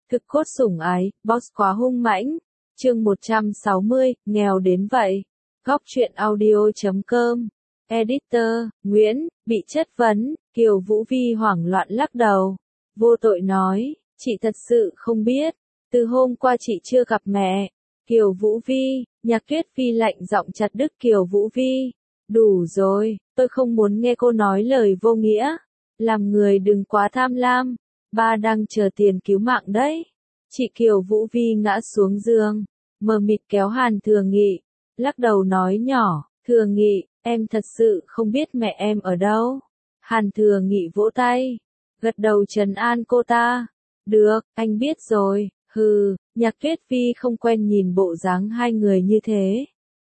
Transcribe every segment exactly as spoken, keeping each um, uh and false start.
Thực cốt sủng ái, boss quá hung mãnh. Chương một trăm sáu mươi, nghèo đến vậy. Góc truyện audio chấm com. Editor, Nguyễn, bị chất vấn, Kiều Vũ Vi hoảng loạn lắc đầu. Vô tội nói, chị thật sự không biết. Từ hôm qua chị chưa gặp mẹ. Kiều Vũ Vi, Nhạc Tuyết Phi lạnh giọng chặt đứt Kiều Vũ Vi. Đủ rồi, tôi không muốn nghe cô nói lời vô nghĩa. Làm người đừng quá tham lam. Ba đang chờ tiền cứu mạng đấy. Chị Kiều Vũ Vi ngã xuống giường, mờ mịt kéo Hàn Thừa Nghị, lắc đầu nói nhỏ, Thừa Nghị, em thật sự không biết mẹ em ở đâu. Hàn Thừa Nghị vỗ tay, gật đầu trấn an cô ta. Được, anh biết rồi, hừ, Nhạc Tuyết Vi không quen nhìn bộ dáng hai người như thế.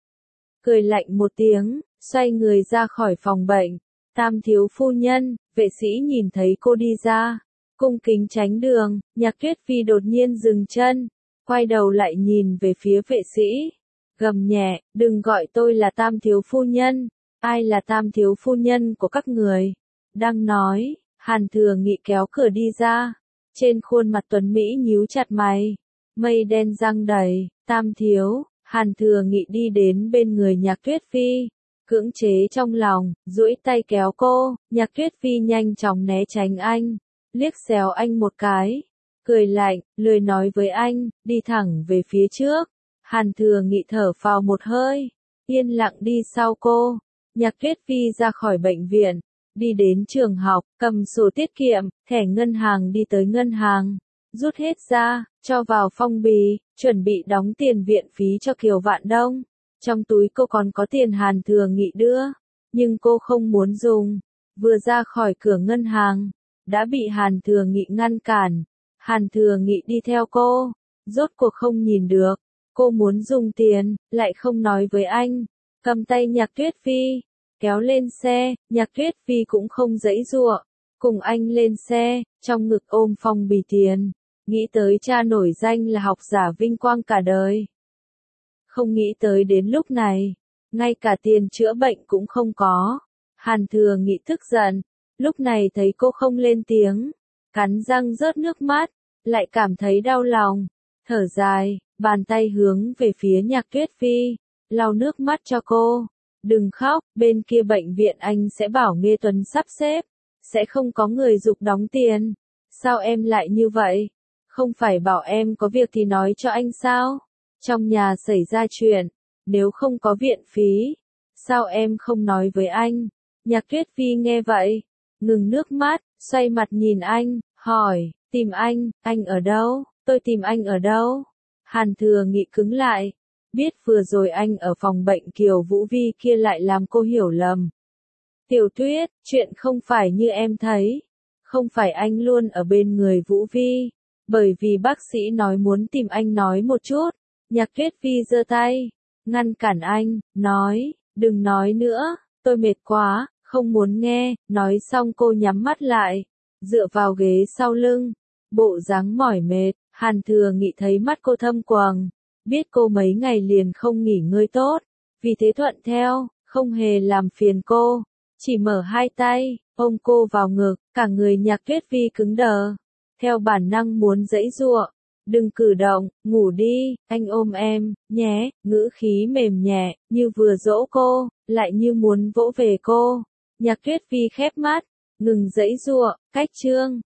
Cười lạnh một tiếng, xoay người ra khỏi phòng bệnh. Tam thiếu phu nhân, vệ sĩ nhìn thấy cô đi ra, cung kính tránh đường. Nhạc Tuyết Phi đột nhiên dừng chân, quay đầu lại nhìn về phía vệ sĩ, gầm nhẹ, đừng gọi tôi là Tam thiếu phu nhân. Ai là Tam thiếu phu nhân của các người? Đang nói, Hàn Thừa Nghị kéo cửa đi ra, trên khuôn mặt tuấn mỹ nhíu chặt mày, mây đen giăng đầy. Tam thiếu, Hàn Thừa Nghị đi đến bên người Nhạc Tuyết Phi, cưỡng chế trong lòng, duỗi tay kéo cô. Nhạc Tuyết Phi nhanh chóng né tránh anh, liếc xéo anh một cái, cười lạnh, lười nói với anh, đi thẳng về phía trước. Hàn Thừa Nghị thở phào một hơi, yên lặng đi sau cô. Nhạc Tuyết Phi ra khỏi bệnh viện, đi đến trường học, cầm sổ tiết kiệm, thẻ ngân hàng đi tới ngân hàng, rút hết ra, cho vào phong bì, chuẩn bị đóng tiền viện phí cho Kiều Vạn Đông. Trong túi cô còn có tiền Hàn Thừa Nghị đưa, nhưng cô không muốn dùng. Vừa ra khỏi cửa ngân hàng, đã bị Hàn Thừa Nghị ngăn cản. Hàn Thừa Nghị đi theo cô, rốt cuộc không nhìn được. Cô muốn dùng tiền, lại không nói với anh. Cầm tay Nhạc Tuyết Phi, kéo lên xe. Nhạc Tuyết Phi cũng không giãy giụa, cùng anh lên xe, trong ngực ôm phong bì tiền. Nghĩ tới cha nổi danh là học giả vinh quang cả đời. Không nghĩ tới đến lúc này, ngay cả tiền chữa bệnh cũng không có. Hàn Thừa Nghị tức giận, lúc này thấy cô không lên tiếng, cắn răng rớt nước mắt, lại cảm thấy đau lòng, thở dài, bàn tay hướng về phía Nhạc Tuyết Phi, lau nước mắt cho cô. Đừng khóc, bên kia bệnh viện anh sẽ bảo Nghê Tuấn sắp xếp, sẽ không có người giục đóng tiền. Sao em lại như vậy? Không phải bảo em có việc thì nói cho anh sao? Trong nhà xảy ra chuyện, nếu không có viện phí, sao em không nói với anh? Nhạc Tuyết Phi nghe vậy, ngừng nước mắt, xoay mặt nhìn anh, hỏi, tìm anh, anh ở đâu? Tôi tìm anh ở đâu? Hàn Thừa Nghị cứng lại, biết vừa rồi anh ở phòng bệnh Kiều Vũ Vi kia lại làm cô hiểu lầm. Tiểu Tuyết, chuyện không phải như em thấy, không phải anh luôn ở bên người Vũ Vi, bởi vì bác sĩ nói muốn tìm anh nói một chút. Nhạc Tuyết Phi giơ tay, ngăn cản anh, nói, đừng nói nữa, tôi mệt quá, không muốn nghe. Nói xong cô nhắm mắt lại, dựa vào ghế sau lưng, bộ dáng mỏi mệt. Hàn Thừa Nghị thấy mắt cô thâm quầng, biết cô mấy ngày liền không nghỉ ngơi tốt, vì thế thuận theo, không hề làm phiền cô, chỉ mở hai tay, ôm cô vào ngực. Cả người Nhạc Tuyết Phi cứng đờ, theo bản năng muốn giãy giụa. Đừng cử động, ngủ đi, anh ôm em, nhé. Ngữ khí mềm nhẹ, như vừa dỗ cô, lại như muốn vỗ về cô. Nhạc Tuyết Phi khép mắt, ngừng giãy giụa, cách chương.